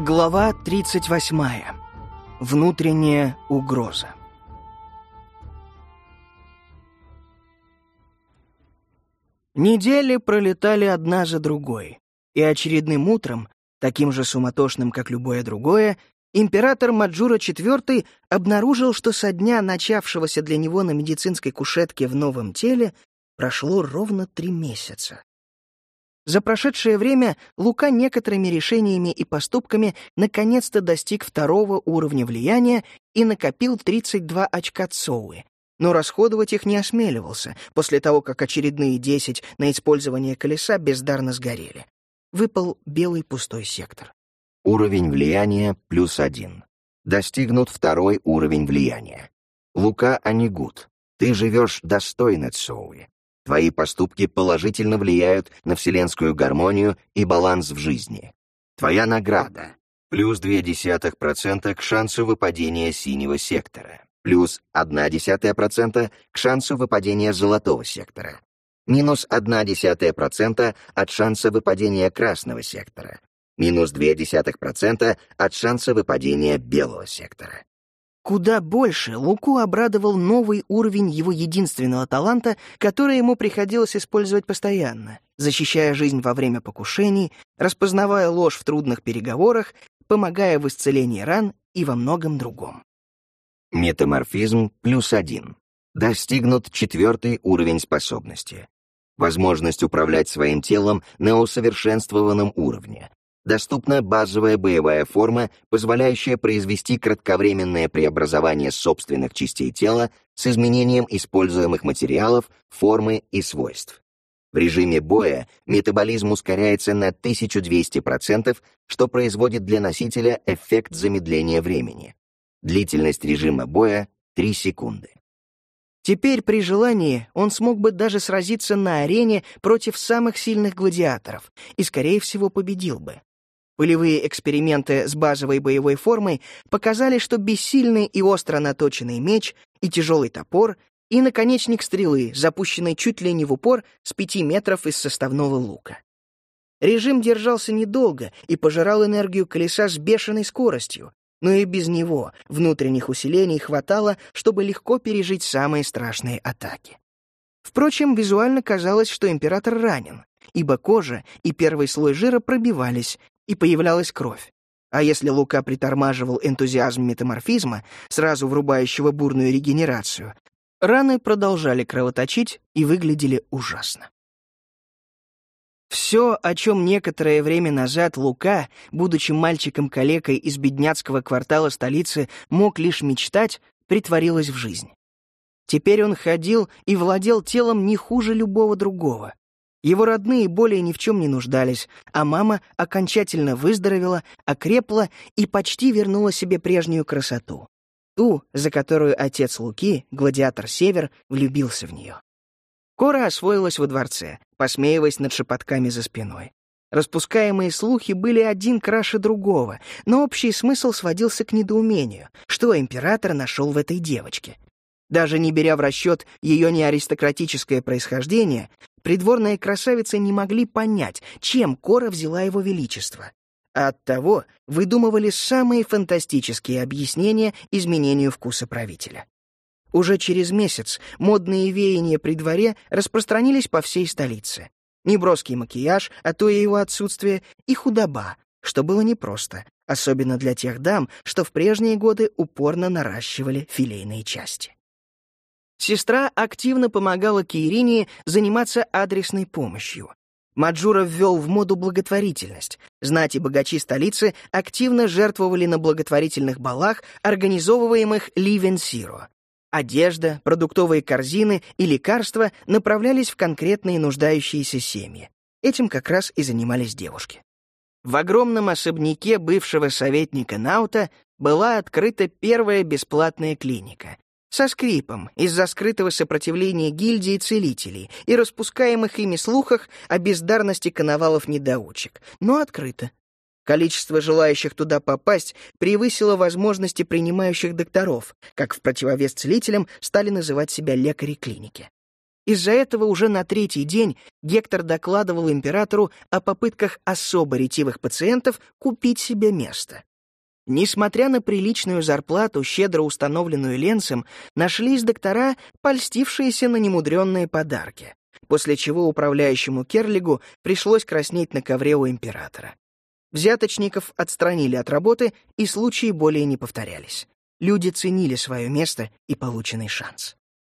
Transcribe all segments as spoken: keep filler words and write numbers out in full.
Глава тридцать восьмая. Внутренняя угроза. Недели пролетали одна за другой, и очередным утром, таким же суматошным, как любое другое, император Маджура четвёртый обнаружил, что со дня начавшегося для него на медицинской кушетке в новом теле прошло ровно три месяца. За прошедшее время Лука некоторыми решениями и поступками наконец-то достиг второго уровня влияния и накопил тридцать два очка Цоуи, но расходовать их не осмеливался после того, как очередные десять на использование колеса бездарно сгорели. Выпал белый пустой сектор. Уровень влияния плюс один. Достигнут второй уровень влияния. Лука Анигут, ты живешь достойно Цоуи. Твои поступки положительно влияют на вселенскую гармонию и баланс в жизни. Твоя награда — плюс ноль целых две десятых процента к шансу выпадения синего сектора, плюс ноль целых одна десятая процента к шансу выпадения золотого сектора, минус ноль целых одна десятая процента от шанса выпадения красного сектора, минус ноль целых две десятых процента от шанса выпадения белого сектора. Куда больше Луку обрадовал новый уровень его единственного таланта, который ему приходилось использовать постоянно, защищая жизнь во время покушений, распознавая ложь в трудных переговорах, помогая в исцелении ран и во многом другом. Метаморфизм плюс один. Достигнут четвертый уровень способности. Возможность управлять своим телом на усовершенствованном уровне. Доступна базовая боевая форма, позволяющая произвести кратковременное преобразование собственных частей тела с изменением используемых материалов, формы и свойств. В режиме боя метаболизм ускоряется на тысячу двести процентов, что производит для носителя эффект замедления времени. Длительность режима боя — три секунды. Теперь, при желании, он смог бы даже сразиться на арене против самых сильных гладиаторов и, скорее всего, победил бы. Полевые эксперименты с базовой боевой формой показали, что бессильный и остро наточенный меч, и тяжелый топор, и наконечник стрелы, запущенный чуть ли не в упор с пяти метров из составного лука. Режим держался недолго и пожирал энергию колеса с бешеной скоростью, но и без него внутренних усилений хватало, чтобы легко пережить самые страшные атаки. Впрочем, визуально казалось, что император ранен, ибо кожа и первый слой жира пробивались, и появлялась кровь. А если Лука притормаживал энтузиазм метаморфизма, сразу врубающего бурную регенерацию, раны продолжали кровоточить и выглядели ужасно. Все, о чем некоторое время назад Лука, будучи мальчиком-калекой из бедняцкого квартала столицы, мог лишь мечтать, притворилось в жизнь. Теперь он ходил и владел телом не хуже любого другого. Его родные более ни в чем не нуждались, а мама окончательно выздоровела, окрепла и почти вернула себе прежнюю красоту. Ту, за которую отец Луки, гладиатор Север, влюбился в нее. Кора освоилась во дворце, посмеиваясь над шепотками за спиной. Распускаемые слухи были один краше другого, но общий смысл сводился к недоумению, что император нашел в этой девочке. Даже не беря в расчет ее неаристократическое происхождение, придворные красавицы не могли понять, чем Кора взяла его величество, а оттого выдумывали самые фантастические объяснения изменению вкуса правителя. Уже через месяц модные веяния при дворе распространились по всей столице. Неброский макияж, а то и его отсутствие, и худоба, что было непросто, особенно для тех дам, что в прежние годы упорно наращивали филейные части. Сестра активно помогала Кейрине заниматься адресной помощью. Маджура ввел в моду благотворительность. Знать и богачи столицы активно жертвовали на благотворительных балах, организовываемых Ливенсиро. Одежда, продуктовые корзины и лекарства направлялись в конкретные нуждающиеся семьи. Этим как раз и занимались девушки. В огромном особняке бывшего советника Наута была открыта первая бесплатная клиника. Со скрипом, из-за скрытого сопротивления гильдии целителей и распускаемых ими слухах о бездарности коновалов-недоучек, но открыто. Количество желающих туда попасть превысило возможности принимающих докторов, как в противовес целителям стали называть себя лекари клиники. Из-за этого уже на третий день Гектор докладывал императору о попытках особо ретивых пациентов купить себе место. Несмотря на приличную зарплату, щедро установленную Ленцем, нашлись доктора, польстившиеся на немудренные подарки, после чего управляющему Керлигу пришлось краснеть на ковре у императора. Взяточников отстранили от работы, и случаи более не повторялись. Люди ценили свое место и полученный шанс.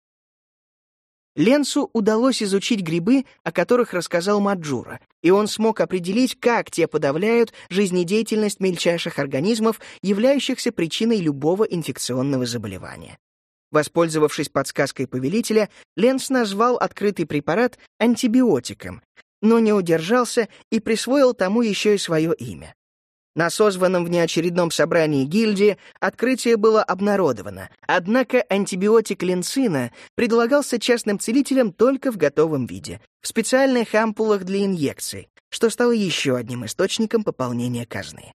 Ленцу удалось изучить грибы, о которых рассказал Маджура, и он смог определить, как те подавляют жизнедеятельность мельчайших организмов, являющихся причиной любого инфекционного заболевания. Воспользовавшись подсказкой повелителя, Ленц назвал открытый препарат антибиотиком, но не удержался и присвоил тому еще и свое имя. На созванном внеочередном собрании гильдии открытие было обнародовано, однако антибиотик ленцина предлагался частным целителям только в готовом виде, в специальных ампулах для инъекций, что стало еще одним источником пополнения казны.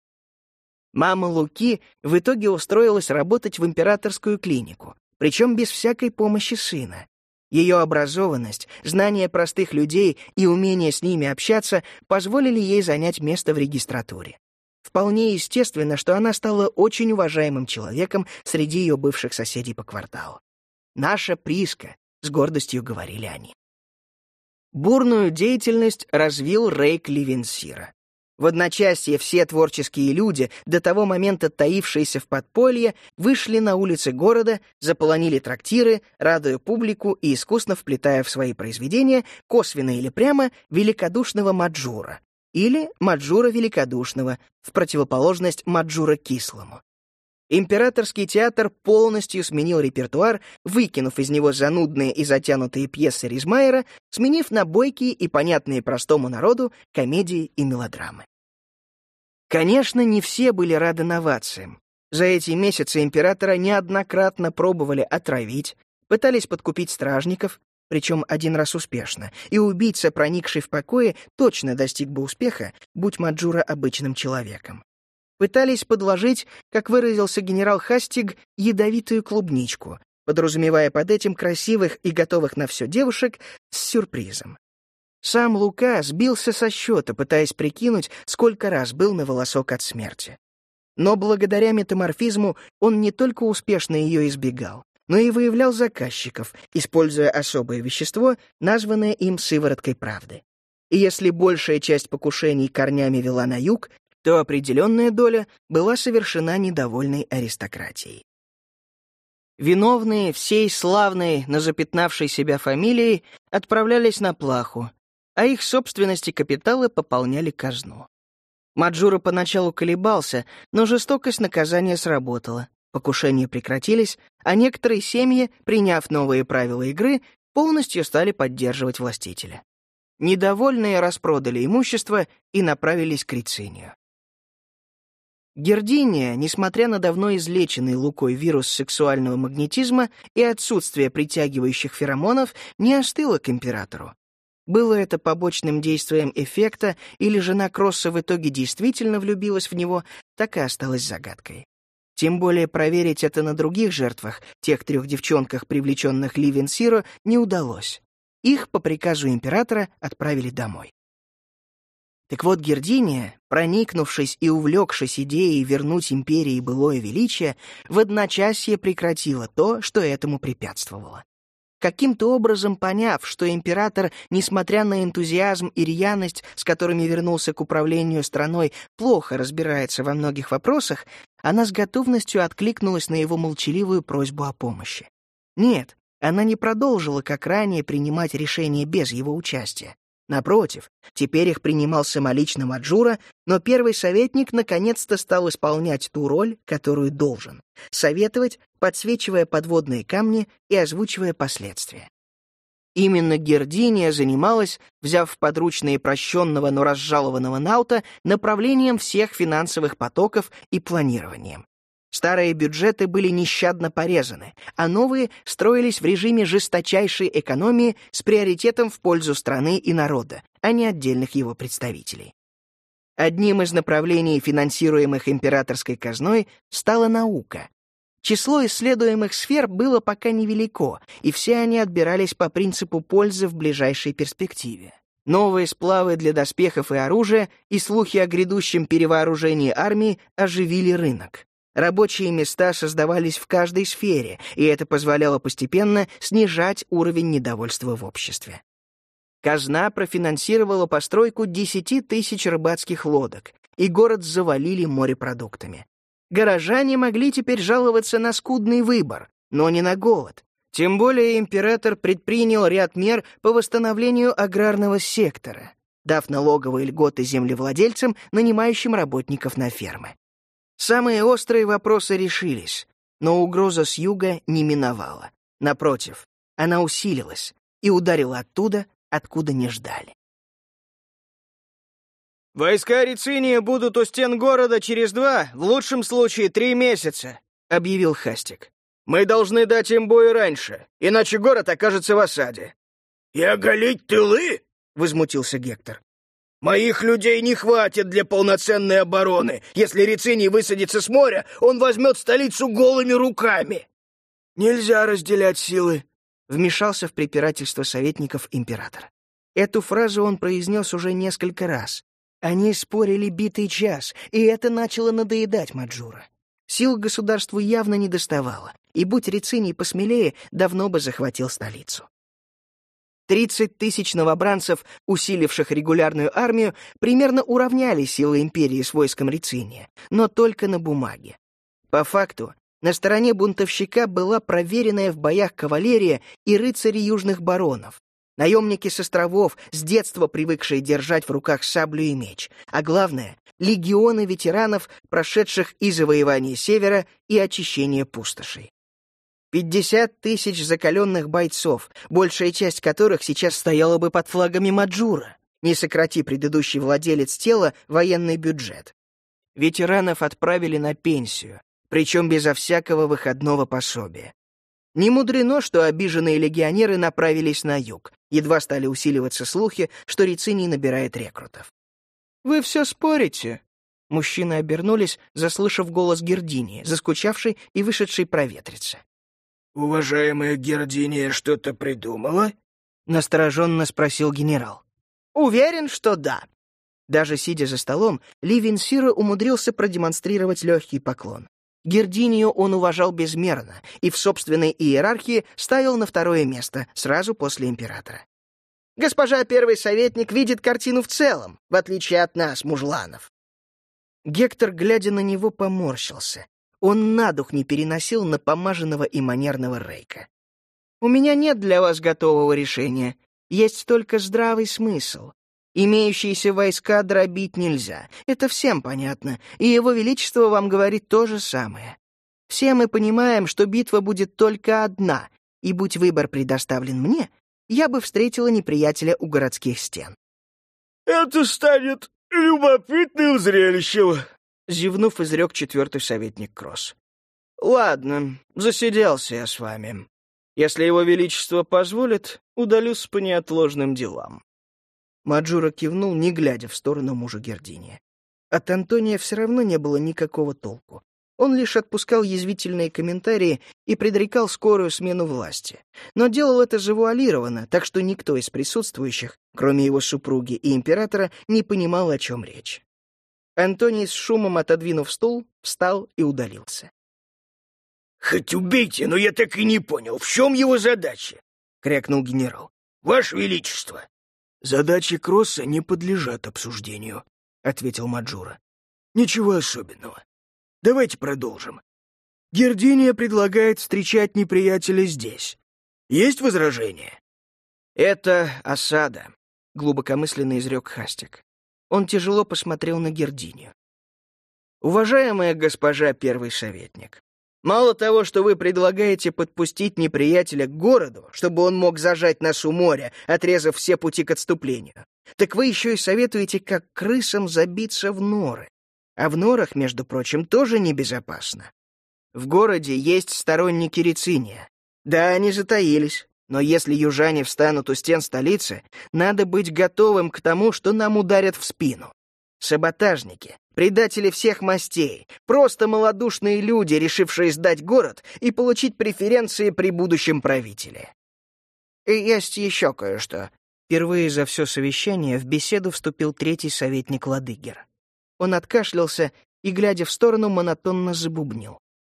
Мама Луки в итоге устроилась работать в императорскую клинику, причем без всякой помощи сына. Ее образованность, знание простых людей и умение с ними общаться позволили ей занять место в регистратуре. Вполне естественно, что она стала очень уважаемым человеком среди ее бывших соседей по кварталу. «Наша Приска», — с гордостью говорили они. Бурную деятельность развил Рейк Ливенсира. В одночасье все творческие люди, до того момента таившиеся в подполье, вышли на улицы города, заполонили трактиры, радуя публику и искусно вплетая в свои произведения, косвенно или прямо, великодушного Маджура или Маджура Великодушного, в противоположность Маджура Кислому. Императорский театр полностью сменил репертуар, выкинув из него занудные и затянутые пьесы Ризмайера, сменив на бойкие и понятные простому народу комедии и мелодрамы. Конечно, не все были рады новациям. За эти месяцы императора неоднократно пробовали отравить, пытались подкупить стражников, причем один раз успешно, и убийца, проникший в покои, точно достиг бы успеха, будь Маджура обычным человеком. Пытались подложить, как выразился генерал Хастиг, ядовитую клубничку, подразумевая под этим красивых и готовых на все девушек с сюрпризом. Сам Лука сбился со счета, пытаясь прикинуть, сколько раз был на волосок от смерти. Но благодаря метаморфизму он не только успешно ее избегал, но и выявлял заказчиков, используя особое вещество, названное им сывороткой правды. И если большая часть покушений корнями вела на юг, то определенная доля была совершена недовольной аристократией. Виновные всей славной, но запятнавшей себя фамилией отправлялись на плаху, а их собственности капиталы пополняли казну. Маджура поначалу колебался, но жестокость наказания сработала. Покушения прекратились, а некоторые семьи, приняв новые правила игры, полностью стали поддерживать властителя. Недовольные распродали имущество и направились к Рицинию. Гердиния, несмотря на давно излеченный Лукой вирус сексуального магнетизма и отсутствие притягивающих феромонов, не остыла к императору. Было это побочным действием эффекта, или жена Кросса в итоге действительно влюбилась в него, так и осталось загадкой. Тем более проверить это на других жертвах, тех трех девчонках, привлеченных Ливенсиро, не удалось. Их по приказу императора отправили домой. Так вот, Гердиния, проникнувшись и увлекшись идеей вернуть империи былое величие, в одночасье прекратила то, что этому препятствовало. Каким-то образом поняв, что император, несмотря на энтузиазм и рьяность, с которыми вернулся к управлению страной, плохо разбирается во многих вопросах, она с готовностью откликнулась на его молчаливую просьбу о помощи. Нет, она не продолжила, как ранее, принимать решения без его участия. Напротив, теперь их принимал самолично Маджура, но первый советник наконец-то стал исполнять ту роль, которую должен — советовать, подсвечивая подводные камни и озвучивая последствия. Именно Гердиния занималась, взяв в подручные прощенного, но разжалованного Наута, направлением всех финансовых потоков и планированием. Старые бюджеты были нещадно порезаны, а новые строились в режиме жесточайшей экономии с приоритетом в пользу страны и народа, а не отдельных его представителей. Одним из направлений, финансируемых императорской казной, стала наука. Число исследуемых сфер было пока невелико, и все они отбирались по принципу пользы в ближайшей перспективе. Новые сплавы для доспехов и оружия и слухи о грядущем перевооружении армии оживили рынок. Рабочие места создавались в каждой сфере, и это позволяло постепенно снижать уровень недовольства в обществе. Казна профинансировала постройку десяти тысяч рыбацких лодок, и город завалили морепродуктами. Горожане могли теперь жаловаться на скудный выбор, но не на голод. Тем более император предпринял ряд мер по восстановлению аграрного сектора, дав налоговые льготы землевладельцам, нанимающим работников на фермы. Самые острые вопросы решились, но угроза с юга не миновала. Напротив, она усилилась и ударила оттуда, откуда не ждали. «Войска Рициния будут у стен города через два, в лучшем случае три месяца», — объявил Хастик. «Мы должны дать им бой раньше, иначе город окажется в осаде». «И оголить тылы?» — возмутился Гектор. «Моих людей не хватит для полноценной обороны. Если Рициний высадится с моря, он возьмет столицу голыми руками». «Нельзя разделять силы», — вмешался в препирательство советников императора. Эту фразу он произнес уже несколько раз. Они спорили битый час, и это начало надоедать Маджура. Сил государству явно не доставало, и, будь Рициний посмелее, давно бы захватил столицу. Тридцать тысяч новобранцев, усиливших регулярную армию, примерно уравняли силы империи с войском Рициния, но только на бумаге. По факту, на стороне бунтовщика была проверенная в боях кавалерия и рыцари южных баронов, наемники с островов, с детства привыкшие держать в руках саблю и меч, а главное — легионы ветеранов, прошедших и завоевание Севера, и очищение пустошей. Пятьдесят тысяч закаленных бойцов, большая часть которых сейчас стояла бы под флагами Маджура, не сократи предыдущий владелец тела военный бюджет. Ветеранов отправили на пенсию, причем безо всякого выходного пособия. Не мудрено, что обиженные легионеры направились на юг, едва стали усиливаться слухи, что Рициний набирает рекрутов. «Вы все спорите?» Мужчины обернулись, заслышав голос Гердинии, заскучавшей и вышедшей проветриться. «Уважаемая Гердиния что-то придумала?» — настороженно спросил генерал. «Уверен, что да». Даже сидя за столом, Ливен Сира умудрился продемонстрировать легкий поклон. Гердинию он уважал безмерно и в собственной иерархии ставил на второе место, сразу после императора. «Госпожа первый советник видит картину в целом, в отличие от нас, мужланов». Гектор, глядя на него, поморщился. Он на дух не переносил напомаженного и манерного Рейка. «У меня нет для вас готового решения. Есть только здравый смысл. Имеющиеся войска дробить нельзя. Это всем понятно, и Его Величество вам говорит то же самое. Все мы понимаем, что битва будет только одна, и будь выбор предоставлен мне, я бы встретила неприятеля у городских стен». «Это станет любопытным зрелищем», — зевнув, изрек четвертый советник Кросс. «Ладно, засиделся я с вами. Если Его Величество позволит, удалюсь по неотложным делам». Маджура кивнул, не глядя в сторону мужа Гердиния. От Антония все равно не было никакого толку. Он лишь отпускал язвительные комментарии и предрекал скорую смену власти. Но делал это завуалированно, так что никто из присутствующих, кроме его супруги и императора, не понимал, о чем речь. Антоний с шумом отодвинув стул, встал и удалился. «Хоть убейте, но я так и не понял, в чем его задача?» — крякнул генерал. «Ваше Величество!» «Задачи Кросса не подлежат обсуждению», — ответил Маджура. «Ничего особенного. Давайте продолжим. Гердиния предлагает встречать неприятеля здесь. Есть возражения?» «Это осада», — глубокомысленно изрек Хастик. Он тяжело посмотрел на Гердинию. «Уважаемая госпожа первый советник, мало того, что вы предлагаете подпустить неприятеля к городу, чтобы он мог зажать нас у моря, отрезав все пути к отступлению, так вы еще и советуете, как крысам забиться в норы. А в норах, между прочим, тоже небезопасно. В городе есть сторонники Рициния. Да, они затаились, но если южане встанут у стен столицы, надо быть готовым к тому, что нам ударят в спину. Саботажники, Предатели всех мастей, просто малодушные люди, решившие сдать город и получить преференции при будущем правителе. И есть еще кое-что. Впервые за все совещание в беседу вступил третий советник Ладыгер. Он откашлялся и, глядя в сторону, монотонно забубнил.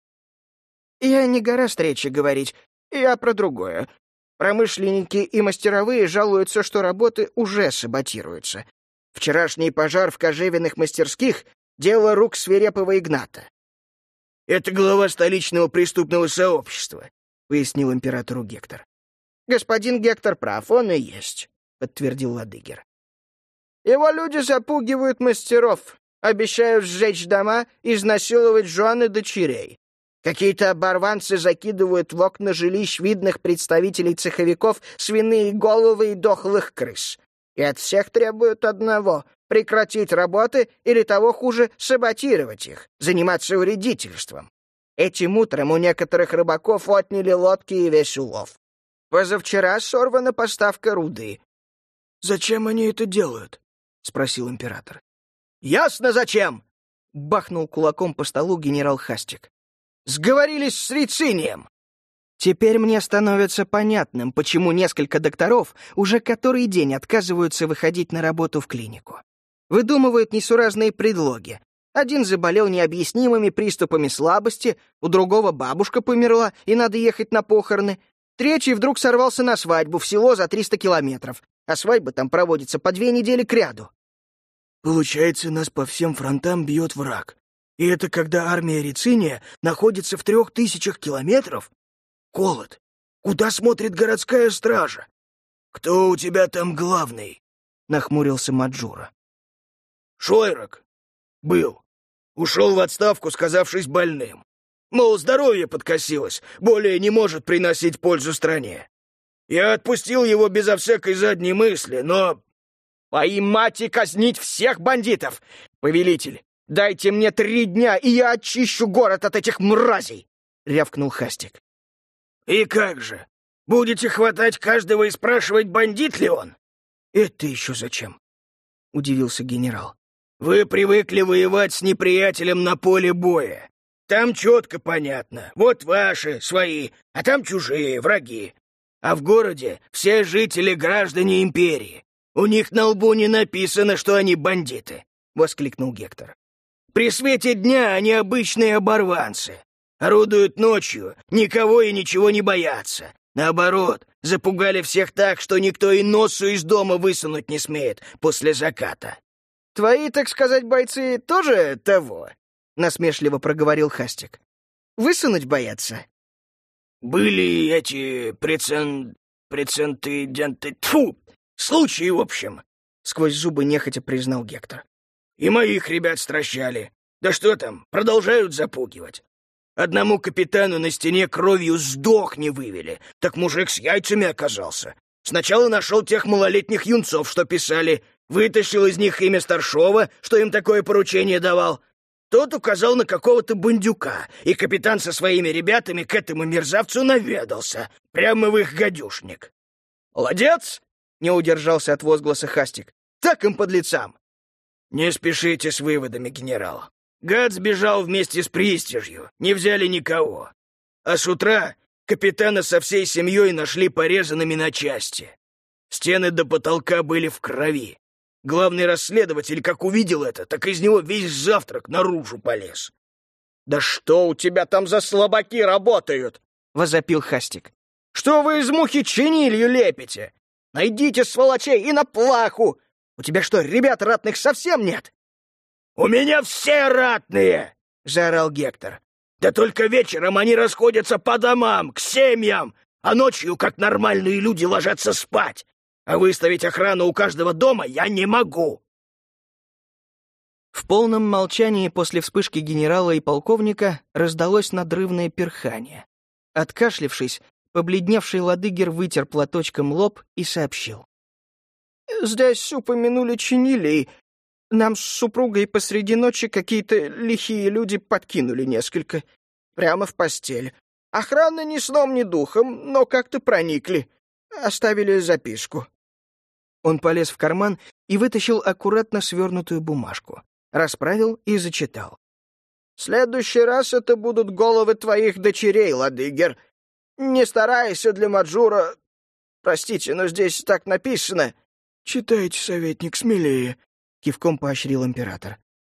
«Я не гораст речи говорить, я про другое. Промышленники и мастеровые жалуются, что работы уже саботируются. Вчерашний пожар в кожевенных мастерских — дело рук свирепого Игната». «Это глава столичного преступного сообщества», — пояснил императору Гектор. «Господин Гектор прав, он и есть», — подтвердил Ладыгер. «Его люди запугивают мастеров, обещают сжечь дома, изнасиловать жен и дочерей. Какие-то оборванцы закидывают в окна жилищ видных представителей цеховиков свиные головы и дохлых крыс. И от всех требуют одного — прекратить работы или, того хуже, саботировать их, заниматься вредительством. Этим утром у некоторых рыбаков отняли лодки и весь улов. Позавчера сорвана поставка руды». «Зачем они это делают?» — спросил император. «Ясно, зачем!» — бахнул кулаком по столу генерал Хастик. «Сговорились с Рицинием!» Теперь мне становится понятным, почему несколько докторов уже который день отказываются выходить на работу в клинику. Выдумывают несуразные предлоги. Один заболел необъяснимыми приступами слабости, у другого бабушка померла, и надо ехать на похороны. Третий вдруг сорвался на свадьбу в село за триста километров, а свадьба там проводится по две недели кряду. «Получается, нас по всем фронтам бьет враг. И это когда армия Рициния находится в трех тысячах километров? Колот, куда смотрит городская стража? Кто у тебя там главный?» — нахмурился Маджура. «Шойрак. Был. Ушел в отставку, сказавшись больным. Мол, здоровье подкосилось, более не может приносить пользу стране. Я отпустил его безо всякой задней мысли, но...» «Поймать и казнить всех бандитов! Повелитель, дайте мне три дня, и я очищу город от этих мразей!» — рявкнул Хастик. «И как же? Будете хватать каждого и спрашивать, бандит ли он?» «Это еще зачем?» — удивился генерал. «Вы привыкли воевать с неприятелем на поле боя. Там четко понятно. Вот ваши, свои, а там чужие, враги. А в городе все жители граждане империи. У них на лбу не написано, что они бандиты», — воскликнул Гектор. «При свете дня они обычные оборванцы. Орудуют ночью, никого и ничего не боятся. Наоборот, запугали всех так, что никто и носу из дома высунуть не смеет после заката». «Твои, так сказать, бойцы тоже того?» — насмешливо проговорил Хастик. «Высунуть боятся?» «Были эти прецен... прецеденты... Тьфу! Случаи, в общем», — сквозь зубы нехотя признал Гектор. «И моих ребят стращали. Да что там, продолжают запугивать. Одному капитану на стене кровью сдохни вывели, так мужик с яйцами оказался. Сначала нашел тех малолетних юнцов, что писали, вытащил из них имя старшова, что им такое поручение давал. Тот указал на какого-то бандюка, и капитан со своими ребятами к этому мерзавцу наведался, прямо в их гадюшник». «Молодец!» — не удержался от возгласа Хастик. «Так им подлецам!» «Не спешите с выводами, генерал. Гад сбежал вместе с пристижью, не взяли никого. А с утра капитана со всей семьей нашли порезанными на части. Стены до потолка были в крови. Главный расследователь, как увидел это, так из него весь завтрак наружу полез». «Да что у тебя там за слабаки работают?» — возопил Хастик. «Что вы из мухи чинилью лепите? Найдите сволочей и на плаху! У тебя что, ребят ратных совсем нет?» «У меня все ратные!» — заорал Гектор. «Да только вечером они расходятся по домам, к семьям, а ночью, как нормальные люди, ложатся спать. А выставить охрану у каждого дома я не могу». В полном молчании после вспышки генерала и полковника раздалось надрывное перхание. Откашлившись, побледневший Ладыгер вытер платочком лоб и сообщил. «Здесь упомянули чинилей. Нам с супругой посреди ночи какие-то лихие люди подкинули несколько. Прямо в постель. Охрана ни сном, ни духом, но как-то проникли. Оставили записку». Он полез в карман и вытащил аккуратно свернутую бумажку. расправил и зачитал. «В следующий раз это будут головы твоих дочерей, Ладыгер. Не старайся для Маджура... Простите, но здесь так написано». «Читайте, советник, смелее», — кивком поощрил император.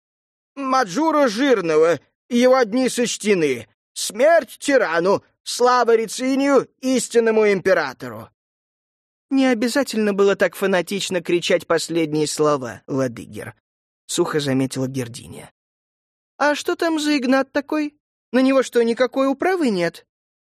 «Маджура Жирного, его дни сочтены. Смерть тирану, слава Рицинию, истинному императору». «Не обязательно было так фанатично кричать последние слова, Ладыгер», — сухо заметила Гердиния. «А что там за Игнат такой? На него что, никакой управы нет?»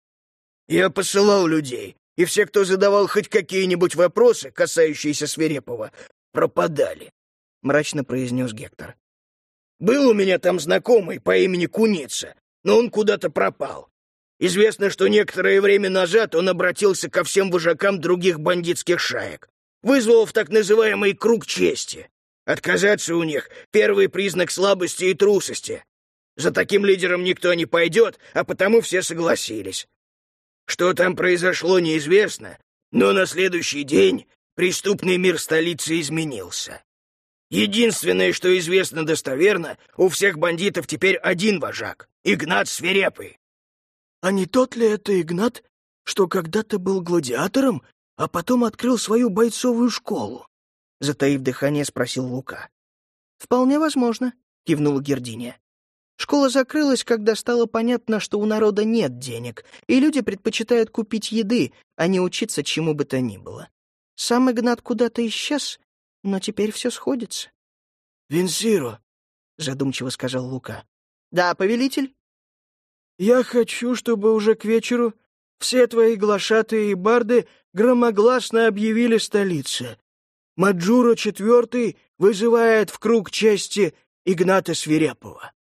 «Я посылал людей, и все, кто задавал хоть какие-нибудь вопросы, касающиеся Свирепова, пропадали», — мрачно произнес Гектор. «Был у меня там знакомый по имени Куница, но он куда-то пропал. Известно, что некоторое время назад он обратился ко всем вожакам других бандитских шаек, вызвал в так называемый «круг чести». Отказаться у них — первый признак слабости и трусости. За таким лидером никто не пойдет, а потому все согласились. Что там произошло, неизвестно, но на следующий день преступный мир столицы изменился. Единственное, что известно достоверно, у всех бандитов теперь один вожак — Игнат Свирепый». «А не тот ли это Игнат, что когда-то был гладиатором, а потом открыл свою бойцовую школу?» Затаив дыхание, спросил Лука. «Вполне возможно», — кивнула Гердиния. «Школа закрылась, когда стало понятно, что у народа нет денег, и люди предпочитают купить еды, а не учиться чему бы то ни было. Сам Игнат куда-то исчез, но теперь все сходится». «Винсиро», — задумчиво сказал Лука. «Да, повелитель?» «Я хочу, чтобы уже к вечеру все твои глашатые и барды громогласно объявили столице. Маджура четвертый вызывает в круг чести Игната Свирепова».